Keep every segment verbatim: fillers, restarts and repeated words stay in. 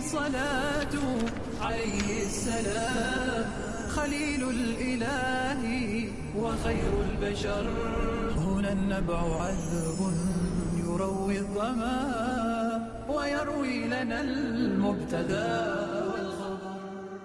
الصلاة عليه السلام، خليل الإله وخير البشر. هنا النبع عذب يروي الظما ويروي لنا المبتدى والخبر.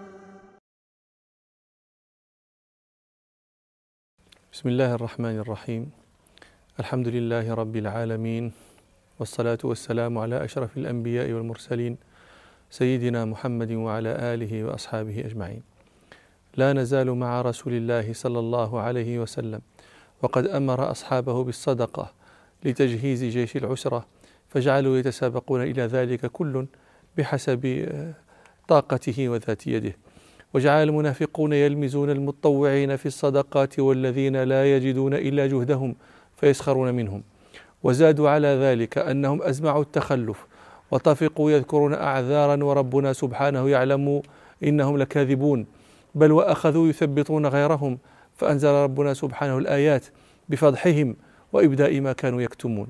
بسم الله الرحمن الرحيم. الحمد لله رب العالمين، والصلاة والسلام على أشرف الأنبياء والمرسلين سيدنا محمد وعلى آله وأصحابه أجمعين. لا نزال مع رسول الله صلى الله عليه وسلم، وقد أمر أصحابه بالصدقة لتجهيز جيش العسرة، فجعلوا يتسابقون إلى ذلك كل بحسب طاقته وذات يده، وجعل المنافقون يلمزون المتطوعين في الصدقات والذين لا يجدون إلا جهدهم فيسخرون منهم، وزادوا على ذلك أنهم أزمعوا التخلف وطفقوا يذكرون أعذارا وربنا سبحانه يعلم إنهم لكاذبون، بل وأخذوا يثبطون غيرهم، فأنزل ربنا سبحانه الآيات بفضحهم وإبداء ما كانوا يكتمون.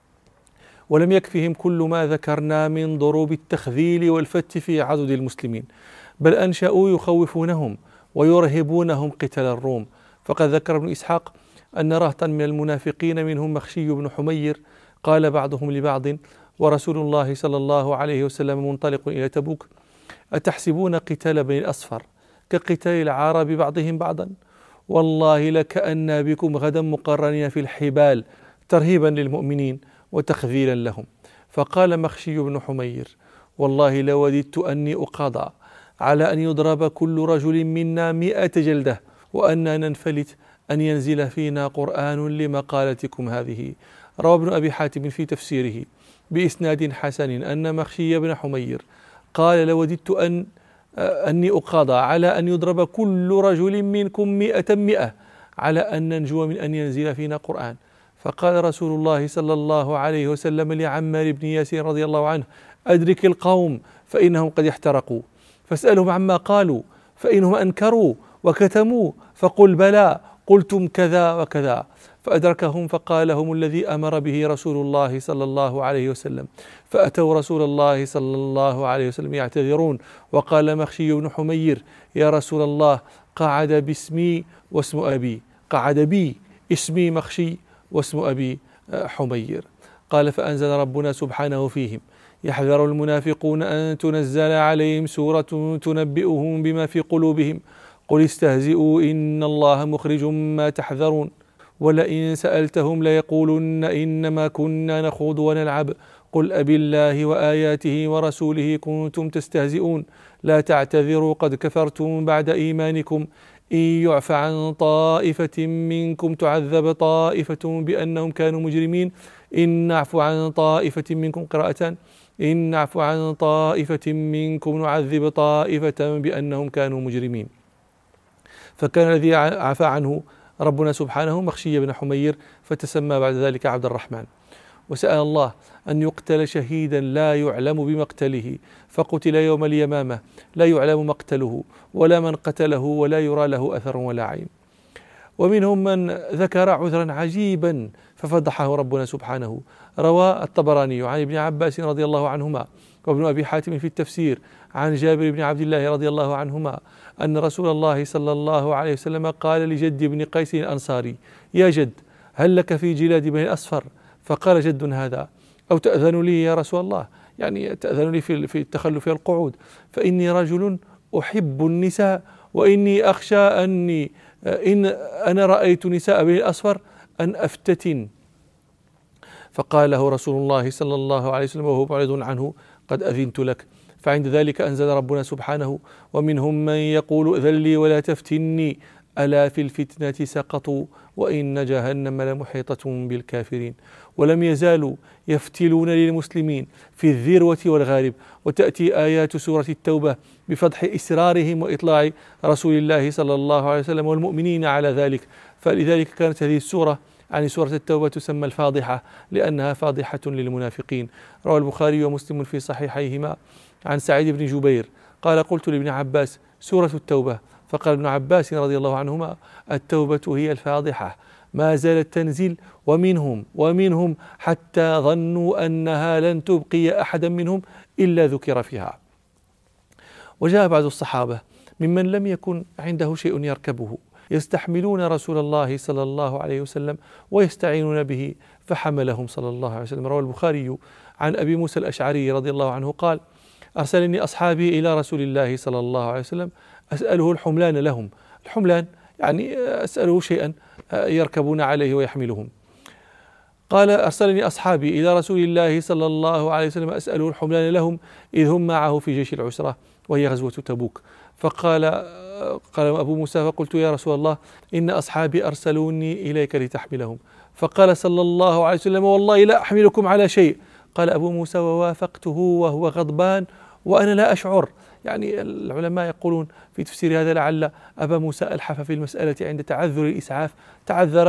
ولم يكفهم كل ما ذكرنا من ضروب التخذيل والفت في عضد المسلمين، بل أنشأوا يخوفونهم ويرهبونهم قتال الروم. فقد ذكر ابن إسحاق أن رهطا من المنافقين منهم مخشي بن حمير قال بعضهم لبعض ورسول الله صلى الله عليه وسلم منطلق إلى تبوك: أتحسبون قتال بني الأصفر كقتال العرب بعضهم بعضا؟ والله لكأن بكم غدا مقرنين في الحبال ترهيبا للمؤمنين وتخذيلا لهم. فقال مخشي بن حمير: والله لوددت أني أقاضى على أن يضرب كل رجل منا مئة جلدة وأننا ننفلت أن ينزل فينا قرآن لمقالتكم هذه. روى ابن أبي حاتم في تفسيره بإسناد حسن أن مخشي بن حمير قال: لوددت أن أني أقاضى على أن يضرب كل رجل منكم مئة مئة على أن ننجو من أن ينزل فينا قرآن. فقال رسول الله صلى الله عليه وسلم لعمار بن ياسر رضي الله عنه: أدرك القوم فإنهم قد احترقوا، فاسألهم عما قالوا، فإنهم أنكروا وكتموا فقل بلى قلتم كذا وكذا. فأدركهم فقال لهم الذي أمر به رسول الله صلى الله عليه وسلم، فأتوا رسول الله صلى الله عليه وسلم يعتذرون، وقال مخشي بن حمير: يا رسول الله، قعد باسمي واسم أبي، قعد بي اسمي مخشي واسم أبي حمير. قال: فأنزل ربنا سبحانه فيهم: يحذر المنافقون أن تنزل عليهم سورة تنبئهم بما في قلوبهم، قل استهزئوا إن الله مخرج ما تحذرون، ولئن سألتهم ليقولن إنما كنا نخوض ونلعب، قل أبالله وآياته ورسوله كنتم تستهزئون، لا تعتذروا قد كفرتم بعد إيمانكم، إن يعف عن طائفة منكم تعذب طائفة بأنهم كانوا مجرمين، إن نعفو عن طائفة منكم قراءة إن نعفو عن طائفة منكم نعذب طائفة بأنهم كانوا مجرمين. فكان الذي عفى عنه ربنا سبحانه مخشي بن حمير، فتسمى بعد ذلك عبد الرحمن، وسأل الله أن يقتل شهيدا لا يعلم بمقتله، فقتل يوم اليمامة لا يعلم مقتله ولا من قتله ولا يرى له أثر ولا عين. ومنهم من ذكر عذرا عجيبا ففضحه ربنا سبحانه. روى الطبراني عن ابن عباس رضي الله عنهما وابن أبي حاتم في التفسير عن جابر بن عبد الله رضي الله عنهما أن رسول الله صلى الله عليه وسلم قال لجد بن قيس الأنصاري: يا جد، هل لك في جلاد بني الأصفر؟ فقال جد هذا: أو تأذن لي يا رسول الله، يعني تأذن لي في التخلف والقعود، فإني رجل أحب النساء، وإني أخشى أني إن أنا رأيت نساء بني الأصفر أن أفتتن. فقال له رسول الله صلى الله عليه وسلم وهو معرض عنه: قد أذنت لك. فعند ذلك أنزل ربنا سبحانه: ومنهم من يقول ائذن لي ولا تفتني، ألا في الفتنة سقطوا وإن جهنم لمحيطة بالكافرين. ولم يزالوا يفتلون للمسلمين في الذروة والغارب، وتأتي آيات سورة التوبة بفضح إسرارهم وإطلاع رسول الله صلى الله عليه وسلم والمؤمنين على ذلك. فلذلك كانت هذه السورة عن سورة التوبة تسمى الفاضحة، لأنها فاضحة للمنافقين. روى البخاري ومسلم في صحيحيهما عن سعيد بن جبير قال: قلت لابن عباس: سورة التوبة؟ فقال ابن عباس رضي الله عنهما: التوبة هي الفاضحة، ما زالت تنزل ومنهم ومنهم حتى ظنوا أنها لن تبقي أحدا منهم إلا ذكر فيها. وجاء بعض الصحابة ممن لم يكن عنده شيء يركبه يستحملون رسول الله صلى الله عليه وسلم ويستعينون به فحملهم صلى الله عليه وسلم. روى البخاري عن أبي موسى الأشعري رضي الله عنه قال: أرسلني أصحابي إلى رسول الله صلى الله عليه وسلم أسأله الحملان لهم. الحملان يعني أسأله شيئا يركبون عليه ويحملهم. قال: أرسلني أصحابي إلى رسول الله صلى الله عليه وسلم أسأله الحملان لهم إذ هم معه في جيش العسرة وهي غزوة تبوك. فقال قال أبو موسى: فقلت يا رسول الله إن أصحابي أرسلوني إليك لتحملهم. فقال صلى الله عليه وسلم: والله لا أحملكم على شيء. قال أبو موسى: ووافقته وهو غضبان وأنا لا أشعر. يعني العلماء يقولون في تفسير هذا لعل أبا موسى ألحف في المسألة عند تعذر الإسعاف، تعذر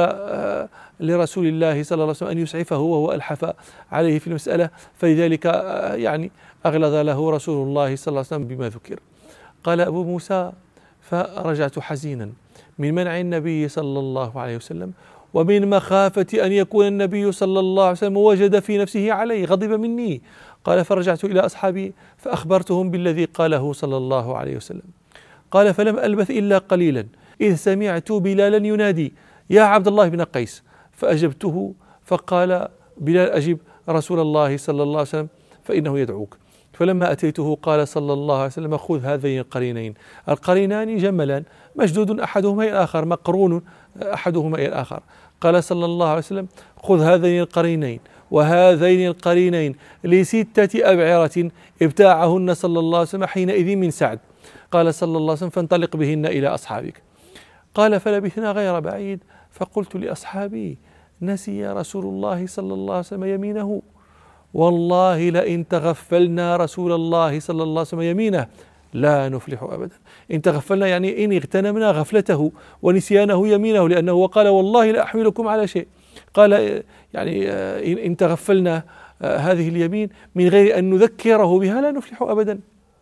لرسول الله صلى الله عليه وسلم أن يسعفه وهو ألحف عليه في المسألة، فلذلك يعني أغلظ له رسول الله صلى الله عليه وسلم بما ذكر. قال أبو موسى: فرجعت حزينا من منع النبي صلى الله عليه وسلم ومن مخافة أن يكون النبي صلى الله عليه وسلم وجد في نفسه علي، غضب مني. قال: فرجعت إلى أصحابي فأخبرتهم بالذي قاله صلى الله عليه وسلم. قال: فلم ألبث إلا قليلا إذ سمعت بلالا ينادي: يا عبد الله بن قيس. فأجبته فقال بلال: أجب رسول الله صلى الله عليه وسلم فإنه يدعوك. فلما أتيته قال صلى الله عليه وسلم: خذ هذين القرينين. القرينان جملان مشدود أحدهما إلى الآخر، مقرون أحدهما إلى الآخر. قال صلى الله عليه وسلم: خذ هذين القرينين وهذين القرينين لستة أبعرة ابتاعهن صلى الله عليه وسلم حينئذ من سعد. قال صلى الله عليه وسلم: فانطلق بهن إلى أصحابك. قال: فلبثنا غير بعيد فقلت لأصحابي: نسي رسول الله صلى الله عليه وسلم يمينه، والله لئن تغفلنا رسول الله صلى الله عليه وسلم يمينه لا نفلح أبدا. إن تغفلنا يعني إن اغتنمنا غفلته ونسيانه يمينه، لأنه وقال: والله لا أحملكم على شيء. قال يعني إن تغفلنا هذه اليمين من غير أن نذكره بها لا نفلح أبدا.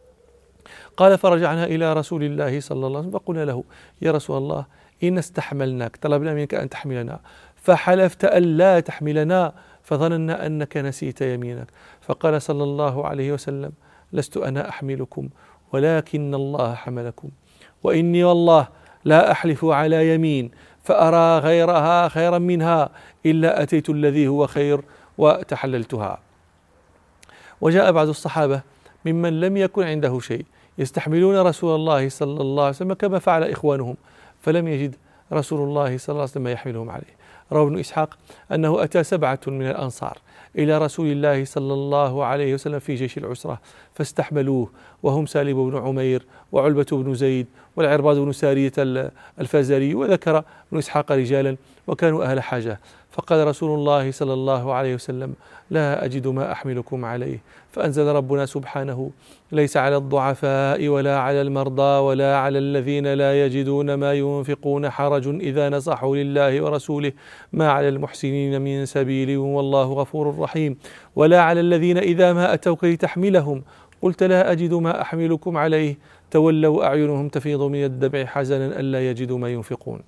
قال: فرجعنا إلى رسول الله صلى الله عليه وسلم فقلنا له: يا رسول الله إن استحملناك، طلبنا منك أن تحملنا، فحلفت أن لا تحملنا فظننا أنك نسيت يمينك. فقال صلى الله عليه وسلم: لست أنا أحملكم ولكن الله حملكم، وإني والله لا أحلف على يمين فأرى غيرها خيرا منها إلا أتيت الذي هو خير وتحللتها. وجاء بعض الصحابة ممن لم يكن عنده شيء يستحملون رسول الله صلى الله عليه وسلم كما فعل إخوانهم، فلم يجد رسول الله صلى الله عليه وسلم يحملهم عليه. روى ابن إسحاق أنه أتى سبعة من الأنصار إلى رسول الله صلى الله عليه وسلم في جيش العسرة فاستحملوه، وهم سالم بن عمير وعلبة بن زيد والعرباض بن سارية الفازاري، وذكر ابن إسحاق رجالا وكانوا أهل حاجة. فقال رسول الله صلى الله عليه وسلم: لا أجد ما أحملكم عليه. فأنزل ربنا سبحانه: ليس على الضعفاء ولا على المرضى ولا على الذين لا يجدون ما ينفقون حرج إذا نصحوا لله ورسوله ما على المحسنين من سبيل والله غفور رحيم، ولا على الذين إذا ما أتوك لتحملهم قلت لا أجد ما أحملكم عليه تولوا أعينهم تفيض من الدمع حزنا ألا يجدوا ما ينفقون.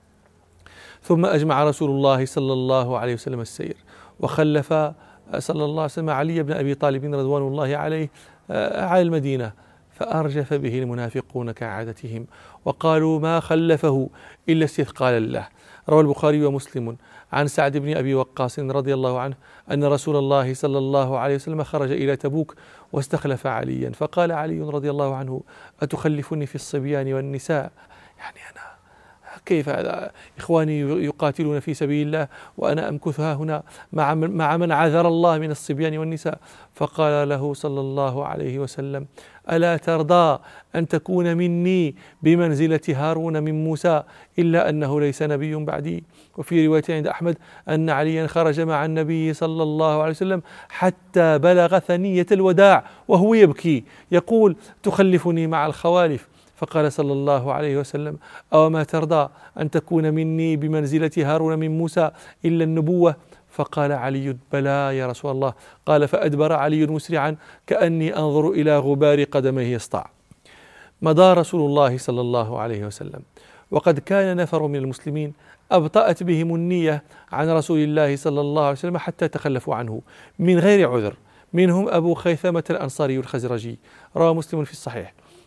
ثم أجمع رسول الله صلى الله عليه وسلم السير، وخلف صلى الله عليه وسلم علي بن أبي طالب رضوان الله عليه على المدينة، فأرجف به المنافقون كعادتهم وقالوا ما خلفه إلا استثقالا له. روى البخاري ومسلم عن سعد بن أبي وقاص رضي الله عنه أن رسول الله صلى الله عليه وسلم خرج إلى تبوك واستخلف عليا، فقال علي رضي الله عنه: أتخلفني في الصبيان والنساء؟ يعني أنا كيف هذا؟ إخواني يقاتلون في سبيل الله وأنا أمكث ها هنا مع من, مع من عذر الله من الصبيان والنساء. فقال له صلى الله عليه وسلم: ألا ترضى أن تكون مني بمنزلة هارون من موسى إلا أنه ليس نبي بعدي؟ وفي رواية عند أحمد أن عليا خرج مع النبي صلى الله عليه وسلم حتى بلغ ثنية الوداع وهو يبكي يقول: تخلفني مع الخوالف. فقال صلى الله عليه وسلم: أو ما ترضى أن تكون مني بمنزلة هارون من موسى إلا النبوة؟ فقال علي: بلى يا رسول الله. قال: فأدبر علي مسرعا كأني أنظر إلى غبار قدميه يسطع. مضى رسول الله صلى الله عليه وسلم، وقد كان نفر من المسلمين أبطأت بهم النية عن رسول الله صلى الله عليه وسلم حتى تخلفوا عنه من غير عذر، منهم أبو خيثمة الأنصاري الخزرجي، روى مسلم في الصحيح.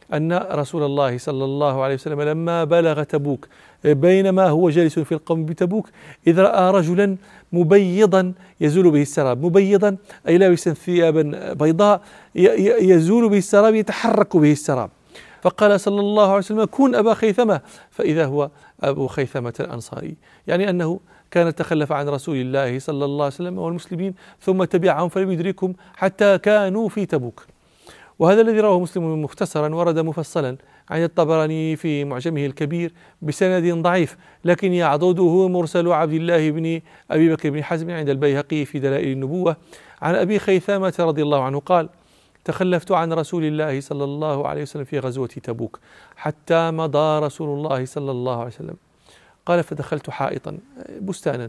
أن رسول الله صلى الله عليه وسلم لما بلغ تبوك بينما هو جالس في القوم بتبوك إذ رأى رجلا مبيضا يزول به السراب، مبيضا أي لابسا ثيابا بيضاء يزول به السراب، يتحرك به السراب، فقال صلى الله عليه وسلم: كن أبا خيثمة، فإذا هو أبو خيثمة الأنصاري، يعني أنه كان تخلف عن رسول الله صلى الله عليه وسلم والمسلمين ثم تبعهم فلم يدركهم حتى كانوا في تبوك. وهذا الذي رواه مسلم مختصرا ورد مفصلا عن الطبراني في معجمه الكبير بسند ضعيف، لكن يعضده مرسل عبد الله بن أبي بكر بن حزم عند البيهقي في دلائل النبوة عن أبي خيثمة رضي الله عنه قال: تخلفت عن رسول الله صلى الله عليه وسلم في غزوة تبوك حتى مضى رسول الله صلى الله عليه وسلم. قال: فدخلت حائطا بستانا،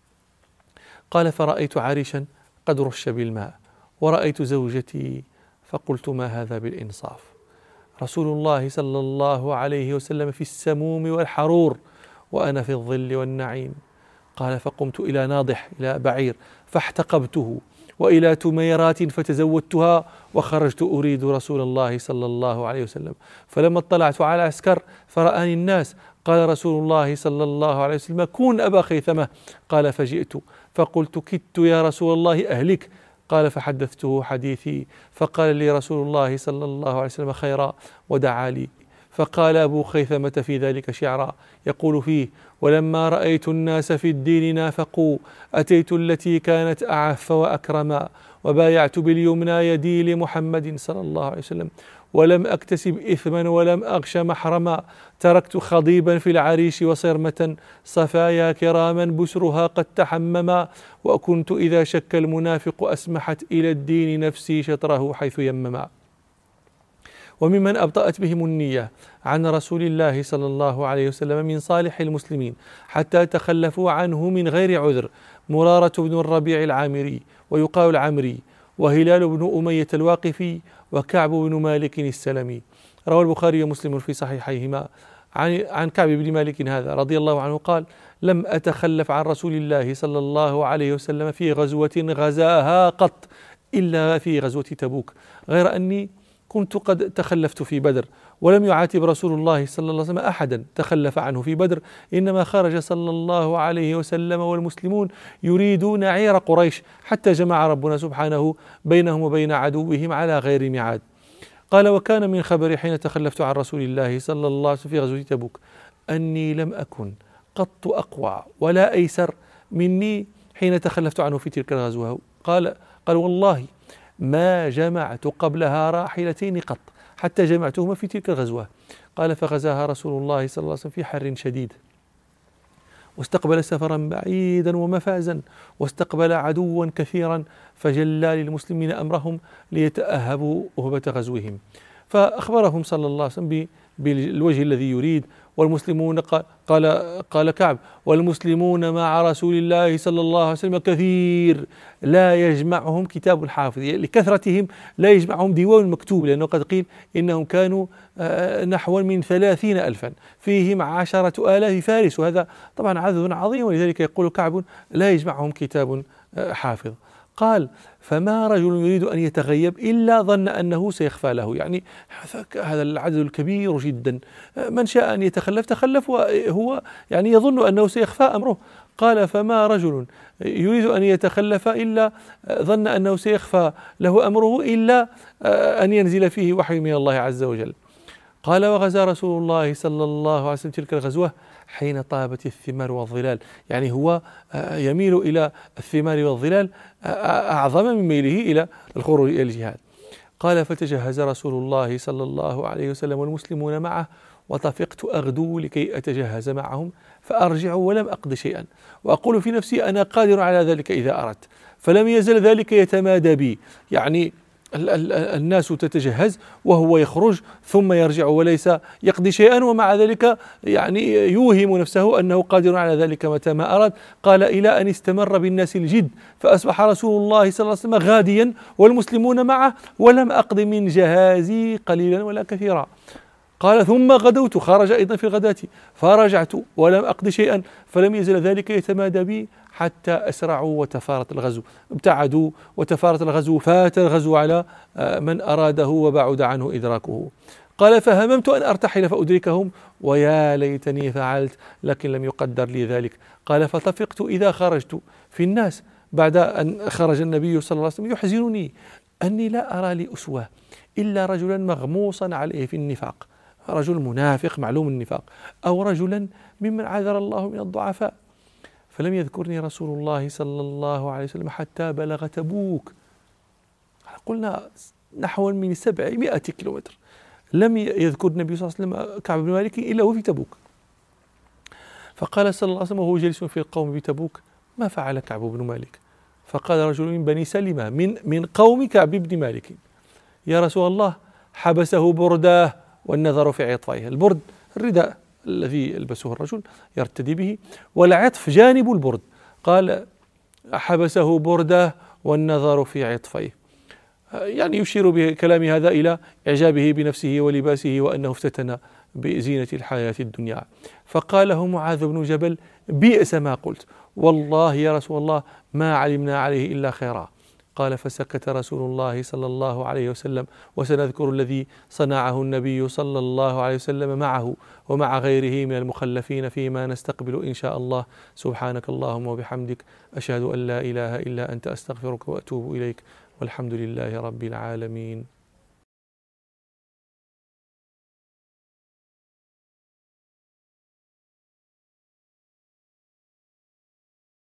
قال: فرأيت عريشا قد رش بالماء، ورأيت زوجتي فقلت: ما هذا بالإنصاف؟ رسول الله صلى الله عليه وسلم في السموم والحرور وأنا في الظل والنعيم. قال: فقمت إلى ناضح، إلى بعير، فاحتقبته، وإلى تميرات فتزودتها، وخرجت أريد رسول الله صلى الله عليه وسلم، فلما اطلعت على عسكر فرآني الناس قال رسول الله صلى الله عليه وسلم: كن أبا خيثمة. قال: فجئت فقلت: كدت يا رسول الله أهلك. قال: فحدثته حديثي، فقال لي رسول الله صلى الله عليه وسلم خيرا ودعا لي. فقال أبو خيثمة في ذلك شعرا يقول فيه: ولما رأيت الناس في الدين نافقوا أتيت التي كانت أعف وأكرما، وبايعت باليمنى يدي لمحمد صلى الله عليه وسلم، ولم أكتسب إثما ولم أغش محرما، تركت خضيبا في العريش وصرمة صفايا كراما بسرها قد تحمما، وكنت إذا شك المنافق أسمحت إلى الدين نفسي شطره حيث يمما. وممن أبطأت بهم النية عن رسول الله صلى الله عليه وسلم من صالح المسلمين حتى تخلفوا عنه من غير عذر مرارة بن الربيع العامري ويقال العمري، وهلال بن أمية الواقفي، وكعب بن مالك السلمي. روى البخاري ومسلم في صحيحيهما عن عن كعب بن مالك هذا رضي الله عنه قال: لم أتخلف عن رسول الله صلى الله عليه وسلم في غزوة غزاها قط إلا في غزوة تبوك، غير أني كنت قد تخلفت في بدر، ولم يعاتب رسول الله صلى الله عليه وسلم أحدا تخلف عنه في بدر، إنما خرج صلى الله عليه وسلم والمسلمون يريدون عير قريش حتى جمع ربنا سبحانه بينهم وبين عدوهم على غير ميعاد. قال: وكان من خبري حين تخلفت عن رسول الله صلى الله عليه وسلم في غزوة تبوك أني لم أكن قط أقوى ولا أيسر مني حين تخلفت عنه في تلك الغزوة. قال قال والله ما جمعت قبلها راحلتين قط حتى جمعتهما في تلك الغزوة. قال: فغزاها رسول الله صلى الله عليه وسلم في حر شديد، واستقبل سفرا بعيدا ومفازا، واستقبل عدوا كثيرا، فجلى للمسلمين أمرهم ليتأهبوا أهبة غزوهم، فأخبرهم صلى الله عليه وسلم بالوجه الذي يريد. والمسلمون قال قال كعب: والمسلمون مع رسول الله صلى الله عليه وسلم كثير لا يجمعهم كتاب حافظ، يعني لكثرتهم لا يجمعهم ديوان مكتوب، لأنه قد قيل إنهم كانوا نحو من ثلاثين ألفا فيهم عشرة آلاف فارس، وهذا طبعا عدد عظيم، ولذلك يقول كعب: لا يجمعهم كتاب حافظ. قال: فما رجل يريد أن يتغيب إلا ظن أنه سيخفى له، يعني هذا العدد الكبير جدا، من شاء أن يتخلف تخلف وهو يعني يظن أنه سيخفى أمره. قال: فما رجل يريد أن يتخلف إلا ظن أنه سيخفى له أمره إلا أن ينزل فيه وحي من الله عز وجل. قال: وغزا رسول الله صلى الله عليه وسلم تلك الغزوة حين طابت الثمار والظلال، يعني هو يميل إلى الثمار والظلال أعظم من ميله إلى الخروج إلى الجهاد. قال: فتجهز رسول الله صلى الله عليه وسلم والمسلمون معه، وطفقت أغدو لكي أتجهز معهم فأرجع ولم أقض شيئا، وأقول في نفسي أنا قادر على ذلك إذا أردت، فلم يزل ذلك يتمادى بي، يعني الناس تتجهز وهو يخرج ثم يرجع وليس يقضي شيئا، ومع ذلك يعني يوهم نفسه أنه قادر على ذلك متى ما أراد. قال: إلى أن استمر بالناس الجد، فأصبح رسول الله صلى الله عليه وسلم غاديا والمسلمون معه، ولم أقض من جهازي قليلا ولا كثيرا. قال: ثم غدوت، خرج أيضا في الغداة، فرجعت ولم أقض شيئا، فلم يزل ذلك يتمادى بي حتى أسرعوا وتفارت الغزو، ابتعدوا وتفارت الغزو، فات الغزو على من أراده وبعد عنه إدراكه. قال فهممت أن أرتحل فأدركهم ويا ليتني فعلت لكن لم يقدر لي ذلك. قال فطفقت إذا خرجت في الناس بعد أن خرج النبي صلى الله عليه وسلم يحزنني أني لا أرى لي أسوة إلا رجلا مغموصا عليه في النفاق، رجل منافق معلوم النفاق، أو رجلا ممن عذر الله من الضعفاء. فلم يذكرني رسول الله صلى الله عليه وسلم حتى بلغ تبوك، قلنا نحو من سبعمائة كيلومتر، لم يذكر النبي صلى الله عليه وسلم كعب بن مالك إلا وفي تبوك. فقال صلى الله عليه وسلم وهو جالس في القوم بتبوك ما فعل كعب بن مالك؟ فقال رجل من بني سلمة من من قوم كعب بن مالك يا رسول الله حبسه برداه والنظر في عطفيه. البرد الرداء الذي يلبسه الرجل يرتدي به، والعطف جانب البرد. قال حبسه برداه والنظر في عطفيه، يعني يشير بكلام هذا إلى إعجابه بنفسه ولباسه وأنه افتتن بزينة الحياة الدنيا. فقال له معاذ بن جبل بئس ما قلت، والله يا رسول الله ما علمنا عليه إلا خيرا. قال فسكت رسول الله صلى الله عليه وسلم. وسنذكر الذي صنعه النبي صلى الله عليه وسلم معه ومع غيره من المخلفين فيما نستقبل إن شاء الله. سبحانك اللهم وبحمدك أشهد أن لا إله إلا أنت أستغفرك وأتوب إليك، والحمد لله رب العالمين.